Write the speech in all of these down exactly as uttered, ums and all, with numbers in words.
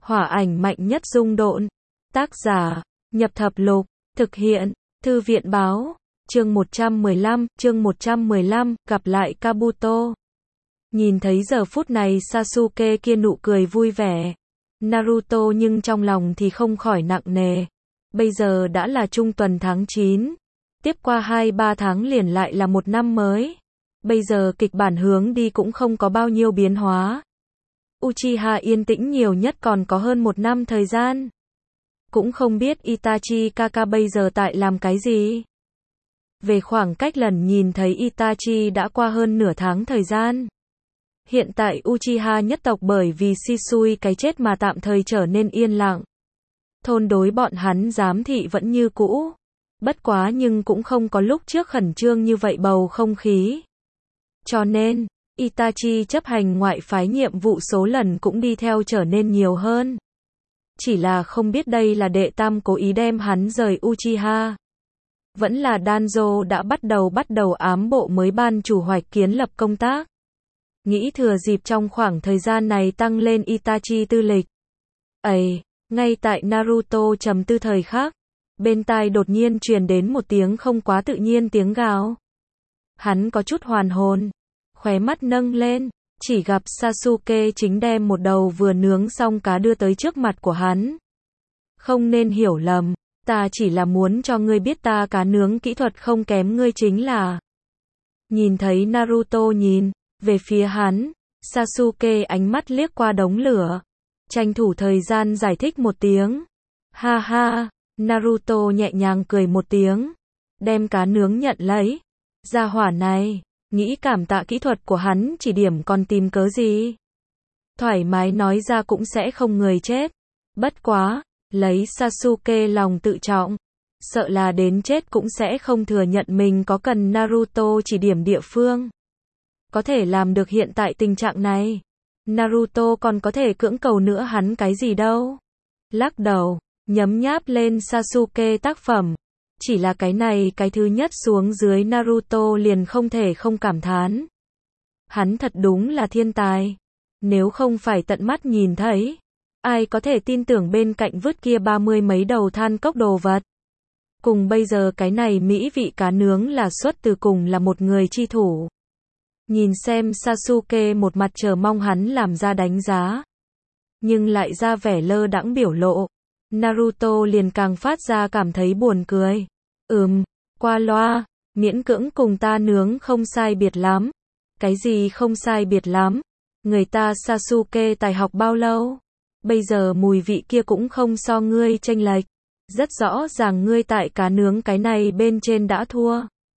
Hỏa ảnh mạnh nhất dung độn. Tác giả, Nhập Thập Lục, thực hiện, Thư viện báo, chương một trăm mười lăm, chương một trăm mười lăm, gặp lại Kabuto. Nhìn thấy giờ phút này Sasuke kia nụ cười vui vẻ, Naruto nhưng trong lòng thì không khỏi nặng nề. Bây giờ đã là trung tuần tháng chín, tiếp qua hai ba tháng liền lại là một năm mới. Bây giờ kịch bản hướng đi cũng không có bao nhiêu biến hóa. Uchiha yên tĩnh nhiều nhất còn có hơn một năm thời gian. Cũng không biết Itachi Kaka bây giờ tại làm cái gì. Về khoảng cách lần nhìn thấy Itachi đã qua hơn nửa tháng thời gian. Hiện tại Uchiha nhất tộc bởi vì Shisui cái chết mà tạm thời trở nên yên lặng. Thôn đối bọn hắn giám thị vẫn như cũ. Bất quá nhưng cũng không có lúc trước khẩn trương như vậy bầu không khí. Cho nên, Itachi chấp hành ngoại phái nhiệm vụ số lần cũng đi theo trở nên nhiều hơn. Chỉ là không biết đây là đệ tam cố ý đem hắn rời Uchiha. Vẫn là Danzo đã bắt đầu bắt đầu ám bộ mới ban chủ hoạch kiến lập công tác. Nghĩ thừa dịp trong khoảng thời gian này tăng lên Itachi tư lịch. Ây, ngay tại Naruto trầm tư thời khắc, bên tai đột nhiên truyền đến một tiếng không quá tự nhiên tiếng gào. Hắn có chút hoàn hồn, khóe mắt nâng lên, chỉ gặp Sasuke chính đem một đầu vừa nướng xong cá đưa tới trước mặt của hắn. Không nên hiểu lầm, ta chỉ là muốn cho ngươi biết ta cá nướng kỹ thuật không kém ngươi chính là. Nhìn thấy Naruto nhìn về phía hắn, Sasuke ánh mắt liếc qua đống lửa, tranh thủ thời gian giải thích một tiếng. Ha ha, Naruto nhẹ nhàng cười một tiếng, đem cá nướng nhận lấy. Gia hỏa này, nghĩ cảm tạ kỹ thuật của hắn chỉ điểm còn tìm cớ gì. Thoải mái nói ra cũng sẽ không người chết. Bất quá, lấy Sasuke lòng tự trọng, sợ là đến chết cũng sẽ không thừa nhận mình có cần Naruto chỉ điểm địa phương. Có thể làm được hiện tại tình trạng này, Naruto còn có thể cưỡng cầu nữa hắn cái gì đâu. Lắc đầu, nhấm nháp lên Sasuke tác phẩm. Chỉ là cái này cái thứ nhất xuống dưới Naruto liền không thể không cảm thán. Hắn thật đúng là thiên tài. Nếu không phải tận mắt nhìn thấy, ai có thể tin tưởng bên cạnh vứt kia ba mươi mấy đầu than cốc đồ vật. Cùng bây giờ cái này mỹ vị cá nướng là xuất từ cùng là một người chi thủ. Nhìn xem Sasuke một mặt chờ mong hắn làm ra đánh giá. Nhưng lại ra vẻ lơ đãng biểu lộ. Naruto liền càng phát ra cảm thấy buồn cười. Ừm, qua loa, miễn cưỡng cùng ta nướng không sai biệt lắm. Cái gì không sai biệt lắm? Người ta Sasuke tài học bao lâu? Bây giờ mùi vị kia cũng không so ngươi chênh lệch. Rất rõ ràng ngươi tại cá nướng cái này bên trên đã thua.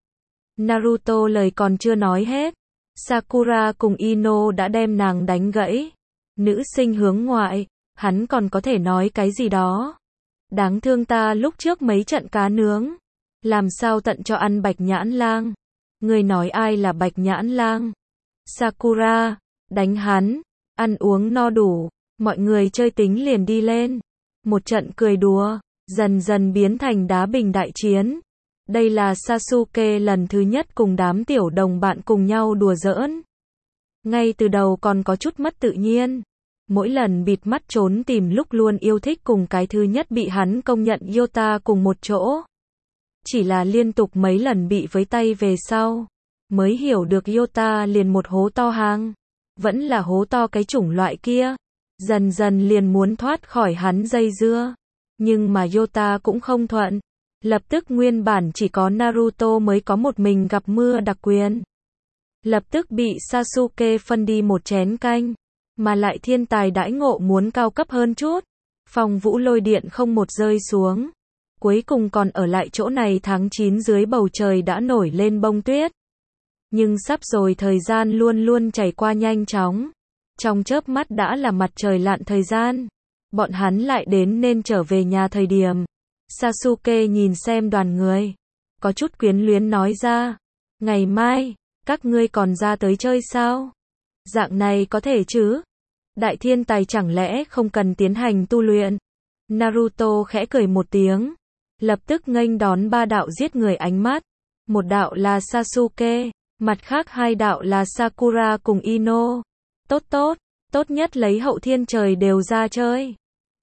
Naruto lời còn chưa nói hết. Sakura cùng Ino đã đem nàng đánh gãy. Nữ sinh hướng ngoại, hắn còn có thể nói cái gì đó. Đáng thương ta lúc trước mấy trận cá nướng. Làm sao tận cho ăn Bạch Nhãn Lang. Người nói ai là Bạch Nhãn Lang? Sakura, đánh hắn, ăn uống no đủ, mọi người chơi tính liền đi lên. Một trận cười đùa, dần dần biến thành đá bình đại chiến. Đây là Sasuke lần thứ nhất cùng đám tiểu đồng bạn cùng nhau đùa giỡn. Ngay từ đầu còn có chút mất tự nhiên. Mỗi lần bịt mắt trốn tìm lúc luôn yêu thích cùng cái thứ nhất bị hắn công nhận Yota cùng một chỗ. Chỉ là liên tục mấy lần bị với tay về sau, mới hiểu được Yota liền một hố to hang. Vẫn là hố to cái chủng loại kia. Dần dần liền muốn thoát khỏi hắn dây dưa. Nhưng mà Yota cũng không thuận. Lập tức nguyên bản chỉ có Naruto mới có một mình gặp mưa đặc quyền. Lập tức bị Sasuke phân đi một chén canh. Mà lại thiên tài đãi ngộ muốn cao cấp hơn chút. Phong vũ lôi điện không một rơi xuống. Cuối cùng còn ở lại chỗ này tháng chín dưới bầu trời đã nổi lên bông tuyết. Nhưng sắp rồi thời gian luôn luôn chảy qua nhanh chóng. Trong chớp mắt đã là mặt trời lặn thời gian. Bọn hắn lại đến nên trở về nhà thời điểm. Sasuke nhìn xem đoàn người. Có chút quyến luyến nói ra. Ngày mai, các ngươi còn ra tới chơi sao? Dạng này có thể chứ? Đại thiên tài chẳng lẽ không cần tiến hành tu luyện? Naruto khẽ cười một tiếng. Lập tức nghênh đón ba đạo giết người ánh mắt. Một đạo là Sasuke, mặt khác hai đạo là Sakura cùng Ino. Tốt tốt, tốt nhất lấy hậu thiên trời đều ra chơi.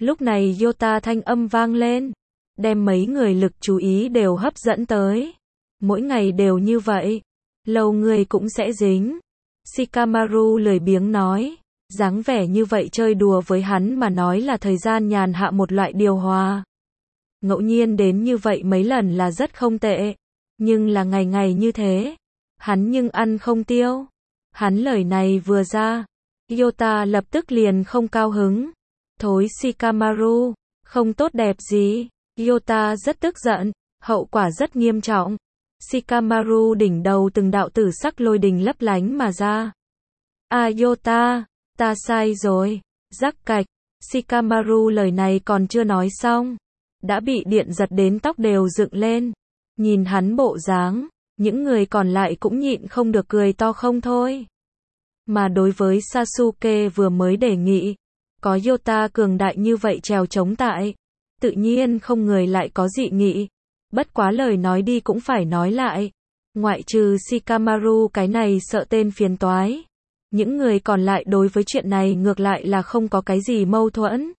Lúc này Yota thanh âm vang lên, đem mấy người lực chú ý đều hấp dẫn tới. Mỗi ngày đều như vậy, lâu người cũng sẽ dính. Shikamaru lười biếng nói, dáng vẻ như vậy chơi đùa với hắn mà nói là thời gian nhàn hạ một loại điều hòa. Ngẫu nhiên đến như vậy mấy lần là rất không tệ, nhưng là ngày ngày như thế, hắn nhưng ăn không tiêu. Hắn lời này vừa ra, Yota lập tức liền không cao hứng. Thối Shikamaru, không tốt đẹp gì. Yota rất tức giận, hậu quả rất nghiêm trọng. Shikamaru đỉnh đầu từng đạo tử sắc lôi đình lấp lánh mà ra. À Yota, ta sai rồi. Rắc cạch, Shikamaru lời này còn chưa nói xong, đã bị điện giật đến tóc đều dựng lên. Nhìn hắn bộ dáng, những người còn lại cũng nhịn không được cười to không thôi. Mà đối với Sasuke vừa mới đề nghị, có Yota cường đại như vậy trèo chống tại, tự nhiên không người lại có dị nghị. Bất quá lời nói đi cũng phải nói lại, ngoại trừ Shikamaru cái này sợ tên phiền toái, những người còn lại đối với chuyện này ngược lại là không có cái gì mâu thuẫn.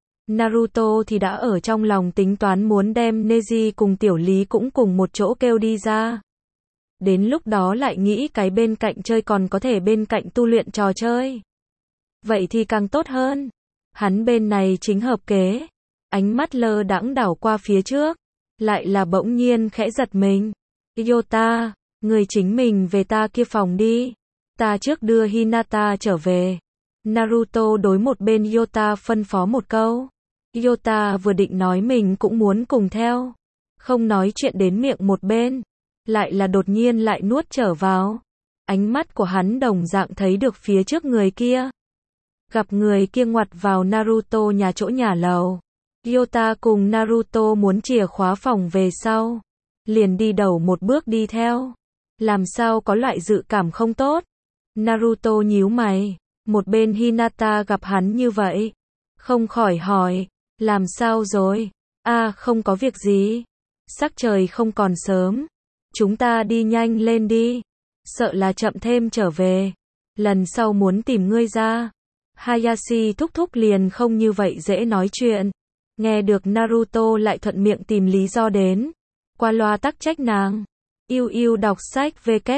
Naruto thì đã ở trong lòng tính toán muốn đem Neji cùng Tiểu Lý cũng cùng một chỗ kêu đi ra. Đến lúc đó lại nghĩ cái bên cạnh chơi còn có thể bên cạnh tu luyện trò chơi. Vậy thì càng tốt hơn. Hắn bên này chính hợp kế. Ánh mắt lơ đãng đảo qua phía trước, lại là bỗng nhiên khẽ giật mình. Yota, người chính mình về ta kia phòng đi. Ta trước đưa Hinata trở về. Naruto đối một bên Yota phân phó một câu. Yota vừa định nói mình cũng muốn cùng theo, không nói chuyện đến miệng một bên, lại là đột nhiên lại nuốt trở vào. Ánh mắt của hắn đồng dạng thấy được phía trước người kia. Gặp người kia ngoặt vào Naruto nhà chỗ nhà lầu. Yota cùng Naruto muốn chìa khóa phòng về sau, liền đi đầu một bước đi theo. Làm sao có loại dự cảm không tốt. Naruto nhíu mày, một bên Hinata gặp hắn như vậy, không khỏi hỏi, làm sao rồi? À không có việc gì. Sắc trời không còn sớm, chúng ta đi nhanh lên đi, sợ là chậm thêm trở về, lần sau muốn tìm ngươi ra. Hayashi thúc thúc liền không như vậy dễ nói chuyện. Nghe được Naruto lại thuận miệng tìm lý do đến, qua loa tắc trách nàng. Yêu yêu đọc sách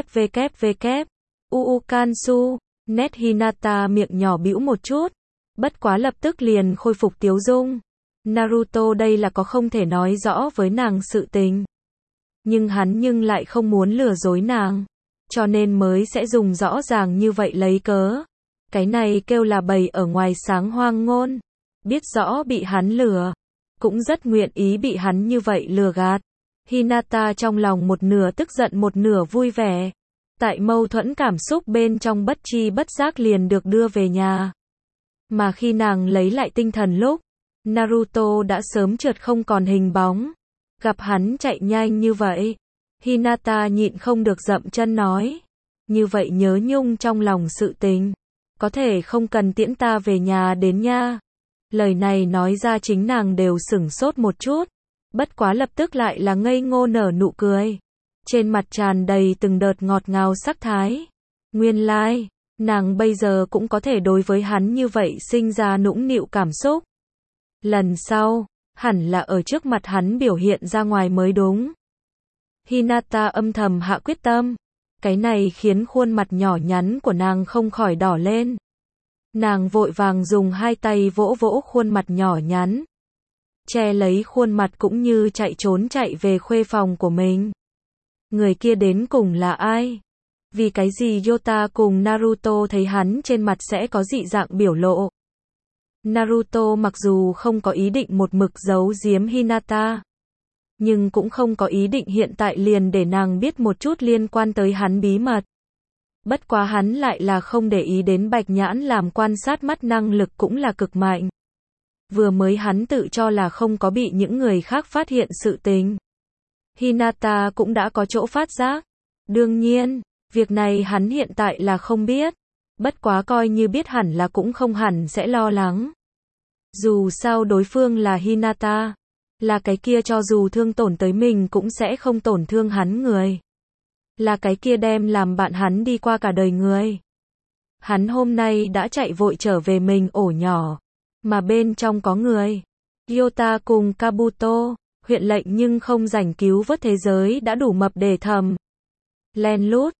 www. Uukansu, nét Hinata miệng nhỏ bĩu một chút, bất quá lập tức liền khôi phục tiếu dung. Naruto đây là có không thể nói rõ với nàng sự tình. Nhưng hắn nhưng lại không muốn lừa dối nàng, cho nên mới sẽ dùng rõ ràng như vậy lấy cớ. Cái này kêu là bày ở ngoài sáng hoang ngôn. Biết rõ bị hắn lừa, cũng rất nguyện ý bị hắn như vậy lừa gạt. Hinata trong lòng một nửa tức giận một nửa vui vẻ. Tại mâu thuẫn cảm xúc bên trong bất chi bất giác liền được đưa về nhà. Mà khi nàng lấy lại tinh thần lúc, Naruto đã sớm trượt không còn hình bóng. Gặp hắn chạy nhanh như vậy, Hinata nhịn không được dậm chân nói. Như vậy nhớ nhung trong lòng sự tình, có thể không cần tiễn ta về nhà đến nha. Lời này nói ra chính nàng đều sửng sốt một chút, bất quá lập tức lại là ngây ngô nở nụ cười. Trên mặt tràn đầy từng đợt ngọt ngào sắc thái. Nguyên lai, like, nàng bây giờ cũng có thể đối với hắn như vậy sinh ra nũng nịu cảm xúc. Lần sau, hẳn là ở trước mặt hắn biểu hiện ra ngoài mới đúng. Hinata âm thầm hạ quyết tâm. Cái này khiến khuôn mặt nhỏ nhắn của nàng không khỏi đỏ lên. Nàng vội vàng dùng hai tay vỗ vỗ khuôn mặt nhỏ nhắn, che lấy khuôn mặt cũng như chạy trốn chạy về khuê phòng của mình. Người kia đến cùng là ai? Vì cái gì Yota cùng Naruto thấy hắn trên mặt sẽ có dị dạng biểu lộ? Naruto mặc dù không có ý định một mực giấu giếm Hinata, nhưng cũng không có ý định hiện tại liền để nàng biết một chút liên quan tới hắn bí mật. Bất quá hắn lại là không để ý đến Bạch Nhãn làm quan sát mắt năng lực cũng là cực mạnh. Vừa mới hắn tự cho là không có bị những người khác phát hiện sự tình. Hinata cũng đã có chỗ phát giác. Đương nhiên, việc này hắn hiện tại là không biết. Bất quá coi như biết hẳn là cũng không hẳn sẽ lo lắng. Dù sao đối phương là Hinata, là cái kia cho dù thương tổn tới mình cũng sẽ không tổn thương hắn người. Là cái kia đem làm bạn hắn đi qua cả đời người. Hắn hôm nay đã chạy vội trở về mình ổ nhỏ. mà bên trong có người. Gyota cùng Kabuto, huyện lệnh nhưng không rảnh cứu vớt thế giới đã đủ mập để thầm. Len lút,